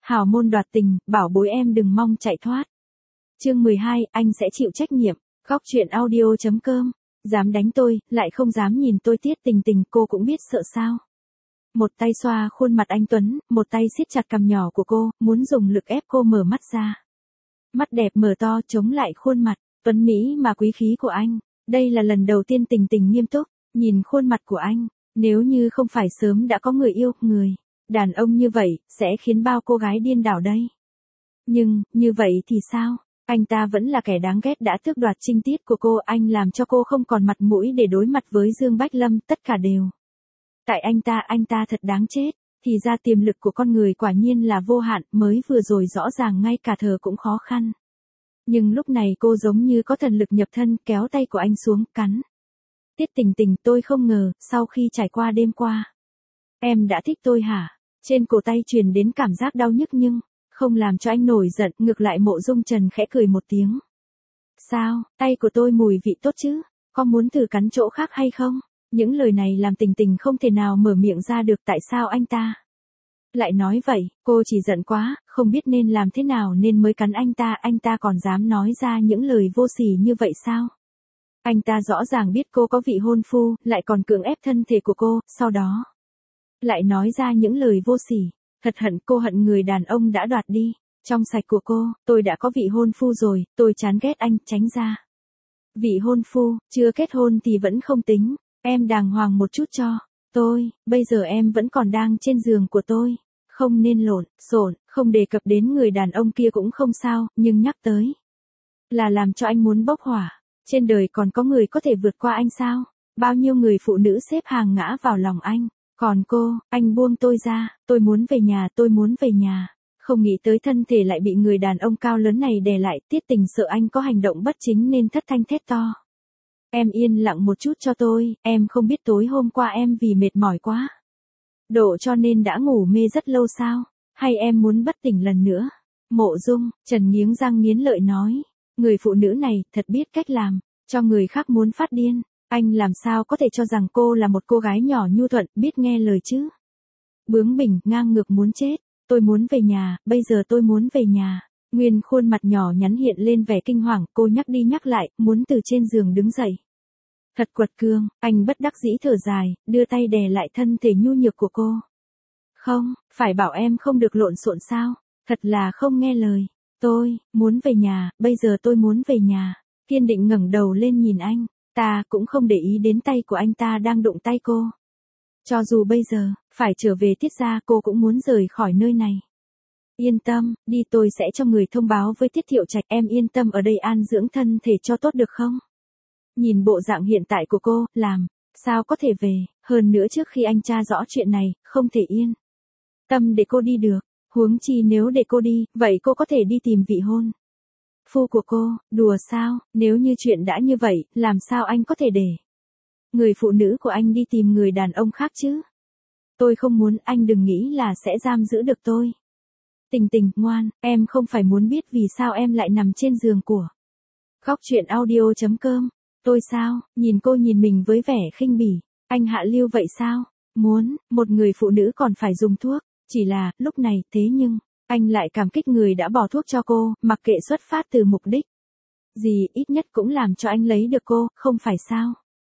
Hào môn đoạt tình, bảo bối em đừng mong chạy thoát. Chương 12, anh sẽ chịu trách nhiệm. Góc truyện audio.com. Dám đánh tôi, lại không dám nhìn tôi. Tiết Tình Tình, cô cũng biết sợ sao. Một tay xoa khuôn mặt anh Tuấn, một tay siết chặt cằm nhỏ của cô, muốn dùng lực ép cô mở mắt ra. Mắt đẹp mở to chống lại khuôn mặt tuấn mỹ mà quý khí của anh. Đây là lần đầu tiên Tình Tình nghiêm túc nhìn khuôn mặt của anh. Nếu như không phải sớm đã có người yêu, người đàn ông như vậy sẽ khiến bao cô gái điên đảo đây. Nhưng, như vậy thì sao? Anh ta vẫn là kẻ đáng ghét đã tước đoạt trinh tiết của cô. Anh làm cho cô không còn mặt mũi để đối mặt với Dương Bách Lâm. Tất cả đều tại anh ta thật đáng chết. Thì ra tiềm lực của con người quả nhiên là vô hạn. Mới vừa rồi rõ ràng ngay cả thở cũng khó khăn. Nhưng lúc này cô giống như có thần lực nhập thân, kéo tay của anh xuống, cắn. Tiết Tình Tình, tôi không ngờ, sau khi trải qua đêm qua, em đã thích tôi hả? Trên cổ tay truyền đến cảm giác đau nhức nhưng không làm cho anh nổi giận, ngược lại Mộ Dung Trần khẽ cười một tiếng. Sao, tay của tôi mùi vị tốt chứ? Có muốn thử cắn chỗ khác hay không? Những lời này làm Tình Tình không thể nào mở miệng ra được. Tại sao anh ta lại nói vậy? Cô chỉ giận quá, không biết nên làm thế nào nên mới cắn anh ta còn dám nói ra những lời vô sỉ như vậy sao? Anh ta rõ ràng biết cô có vị hôn phu, lại còn cưỡng ép thân thể của cô, sau đó lại nói ra những lời vô sỉ. Thật hận, cô hận người đàn ông đã đoạt đi trong sạch của cô. Tôi đã có vị hôn phu rồi, tôi chán ghét anh, tránh ra. Vị hôn phu, chưa kết hôn thì vẫn không tính, em đàng hoàng một chút cho tôi, bây giờ em vẫn còn đang trên giường của tôi. Không nên lộn xộn, không đề cập đến người đàn ông kia cũng không sao, nhưng nhắc tới là làm cho anh muốn bốc hỏa. Trên đời còn có người có thể vượt qua anh sao? Bao nhiêu người phụ nữ xếp hàng ngã vào lòng anh. Còn cô, anh buông tôi ra, tôi muốn về nhà, tôi muốn về nhà. Không nghĩ tới thân thể lại bị người đàn ông cao lớn này đè lại. Tiết Tình sợ anh có hành động bất chính nên thất thanh thét to. Em yên lặng một chút cho tôi, em không biết tối hôm qua em vì mệt mỏi quá độ cho nên đã ngủ mê rất lâu sao? Hay em muốn bất tỉnh lần nữa? Mộ Dung Trần nghiến răng nghiến lợi nói. Người phụ nữ này thật biết cách làm cho người khác muốn phát điên. Anh làm sao có thể cho rằng cô là một cô gái nhỏ nhu thuận, biết nghe lời chứ? Bướng bỉnh, ngang ngược muốn chết. Tôi muốn về nhà, bây giờ tôi muốn về nhà. Nguyên khuôn mặt nhỏ nhắn hiện lên vẻ kinh hoàng, cô nhắc đi nhắc lại, muốn từ trên giường đứng dậy. Thật quật cường, anh bất đắc dĩ thở dài, đưa tay đè lại thân thể nhu nhược của cô. Không, phải bảo em không được lộn xộn sao? Thật là không nghe lời. Tôi muốn về nhà, bây giờ tôi muốn về nhà. Kiên định ngẩng đầu lên nhìn anh. Ta cũng không để ý đến tay của anh ta đang đụng tay cô. Cho dù bây giờ phải trở về Tiết gia, cô cũng muốn rời khỏi nơi này. Yên tâm, đi, tôi sẽ cho người thông báo với Tiết Thiệu Trạch. Em yên tâm ở đây an dưỡng thân thể cho tốt được không? Nhìn bộ dạng hiện tại của cô, làm sao có thể về? Hơn nữa trước khi anh tra rõ chuyện này, không thể yên tâm để cô đi được. Huống chi nếu để cô đi, vậy cô có thể đi tìm vị hôn phu của cô. Đùa sao? Nếu như chuyện đã như vậy, làm sao anh có thể để người phụ nữ của anh đi tìm người đàn ông khác chứ? Tôi không muốn, anh đừng nghĩ là sẽ giam giữ được tôi. Tình Tình, ngoan, em không phải muốn biết vì sao em lại nằm trên giường của Góc truyện audio.com. Tôi sao? Nhìn cô nhìn mình với vẻ khinh bỉ. Anh hạ lưu vậy sao? Muốn, một người phụ nữ còn phải dùng thuốc. Chỉ là, lúc này, thế nhưng, anh lại cảm kích người đã bỏ thuốc cho cô, mặc kệ xuất phát từ mục đích gì, ít nhất cũng làm cho anh lấy được cô, không phải sao?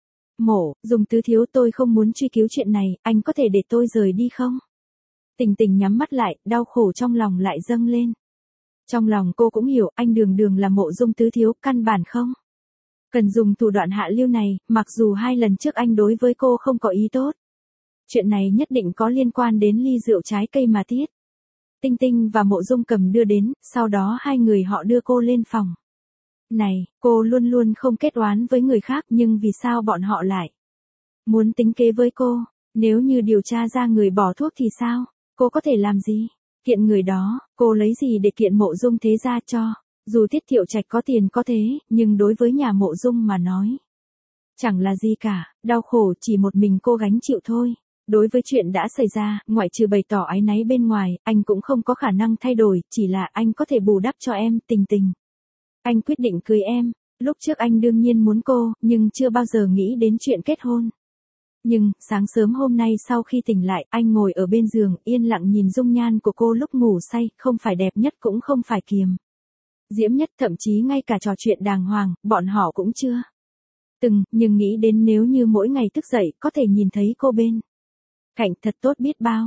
Mộ Dung tứ thiếu, tôi không muốn truy cứu chuyện này, anh có thể để tôi rời đi không? Tình Tình nhắm mắt lại, đau khổ trong lòng lại dâng lên. Trong lòng cô cũng hiểu, anh đường đường là Mộ Dung tứ thiếu, căn bản không cần dùng thủ đoạn hạ lưu này, mặc dù 2 lần trước anh đối với cô không có ý tốt. Chuyện này nhất định có liên quan đến ly rượu trái cây mà Tiết Tinh Tinh và Mộ Dung Cầm đưa đến, sau đó 2 người họ đưa cô lên phòng. Này, cô luôn luôn không kết oán với người khác, nhưng vì sao bọn họ lại muốn tính kế với cô? Nếu như điều tra ra người bỏ thuốc thì sao? Cô có thể làm gì? Kiện người đó, cô lấy gì để kiện Mộ Dung thế gia cho? Dù Tiết Thiệu Trạch có tiền có thế, nhưng đối với nhà Mộ Dung mà nói, chẳng là gì cả, đau khổ chỉ một mình cô gánh chịu thôi. Đối với chuyện đã xảy ra, ngoại trừ bày tỏ áy náy bên ngoài, anh cũng không có khả năng thay đổi, chỉ là anh có thể bù đắp cho em. Tình Tình, anh quyết định cưới em. Lúc trước anh đương nhiên muốn cô, nhưng chưa bao giờ nghĩ đến chuyện kết hôn. Nhưng, sáng sớm hôm nay sau khi tỉnh lại, anh ngồi ở bên giường, yên lặng nhìn dung nhan của cô lúc ngủ say, không phải đẹp nhất cũng không phải kiềm diễm nhất, thậm chí ngay cả trò chuyện đàng hoàng, bọn họ cũng chưa từng, nhưng nghĩ đến nếu như mỗi ngày thức dậy có thể nhìn thấy cô bên cạnh thật tốt biết bao.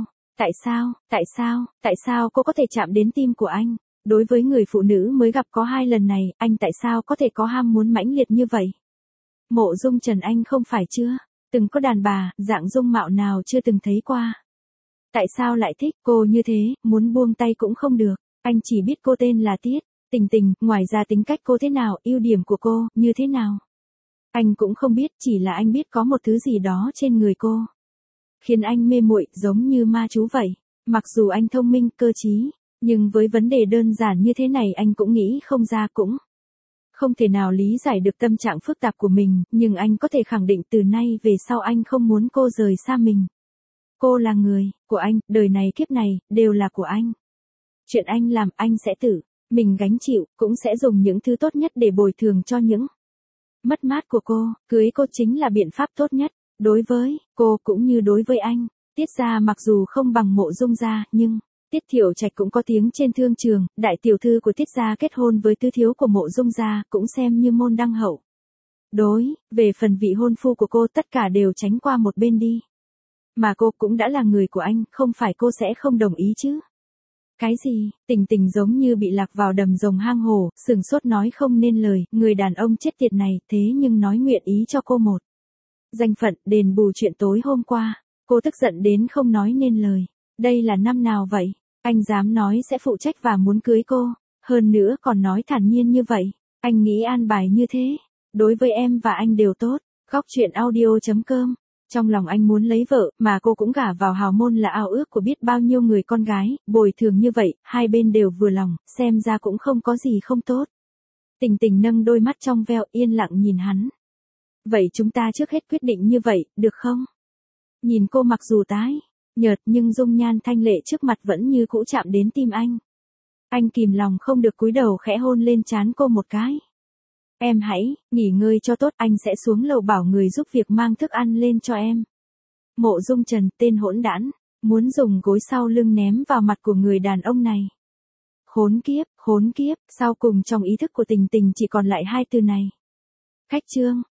Tại sao cô có thể chạm đến tim của anh? Đối với người phụ nữ mới gặp có 2 lần này, anh tại sao có thể có ham muốn mãnh liệt như vậy? Mộ Dung Trần anh không phải chưa từng có đàn bà, dạng dung mạo nào chưa từng thấy qua. Tại sao lại thích cô như thế, muốn buông tay cũng không được. Anh chỉ biết cô tên là Tiết Tình Tình, ngoài ra tính cách cô thế nào, ưu điểm của cô, như thế nào. Anh cũng không biết, chỉ là anh biết có một thứ gì đó trên người cô khiến anh mê muội, giống như ma chú vậy. Mặc dù anh thông minh, cơ trí, nhưng với vấn đề đơn giản như thế này anh cũng nghĩ không ra, cũng không thể nào lý giải được tâm trạng phức tạp của mình, nhưng anh có thể khẳng định từ nay về sau anh không muốn cô rời xa mình. Cô là người của anh, đời này kiếp này, đều là của anh. Chuyện anh làm, anh sẽ tự mình gánh chịu, cũng sẽ dùng những thứ tốt nhất để bồi thường cho những mất mát của cô. Cưới cô chính là biện pháp tốt nhất, đối với cô cũng như đối với anh. Tiết gia mặc dù không bằng Mộ Dung gia, nhưng Tiết Thiệu Trạch cũng có tiếng trên thương trường, đại tiểu thư của Tiết gia kết hôn với tứ thiếu của Mộ Dung gia, cũng xem như môn đăng hậu. Về phần vị hôn phu của cô, tất cả đều tránh qua một bên đi. Mà cô cũng đã là người của anh, không phải cô sẽ không đồng ý chứ. Cái gì? Tình Tình giống như bị lạc vào đầm rồng hang hổ, sừng sốt nói không nên lời, người đàn ông chết tiệt này, thế nhưng nói nguyện ý cho cô một danh phận, đền bù chuyện tối hôm qua. Cô tức giận đến không nói nên lời. Đây là năm nào vậy? Anh dám nói sẽ phụ trách và muốn cưới cô, hơn nữa còn nói thản nhiên như vậy. Anh nghĩ an bài như thế, đối với em và anh đều tốt. Góc truyện audio.com. Trong lòng anh muốn lấy vợ, mà cô cũng gả vào hào môn là ao ước của biết bao nhiêu người con gái, bồi thường như vậy, hai bên đều vừa lòng, xem ra cũng không có gì không tốt. Tình Tình nâng đôi mắt trong veo, yên lặng nhìn hắn. Vậy chúng ta trước hết quyết định như vậy, được không? Nhìn cô mặc dù tái nhợt nhưng dung nhan thanh lệ trước mặt vẫn như cũ chạm đến tim anh. Anh kìm lòng không được cúi đầu khẽ hôn lên trán cô một cái. Em hãy nghỉ ngơi cho tốt, anh sẽ xuống lầu bảo người giúp việc mang thức ăn lên cho em. Mộ Dung Trần, tên hỗn đản, muốn dùng gối sau lưng ném vào mặt của người đàn ông này. Khốn kiếp, sau cùng trong ý thức của Tình Tình chỉ còn lại 2 từ này. Khách trương.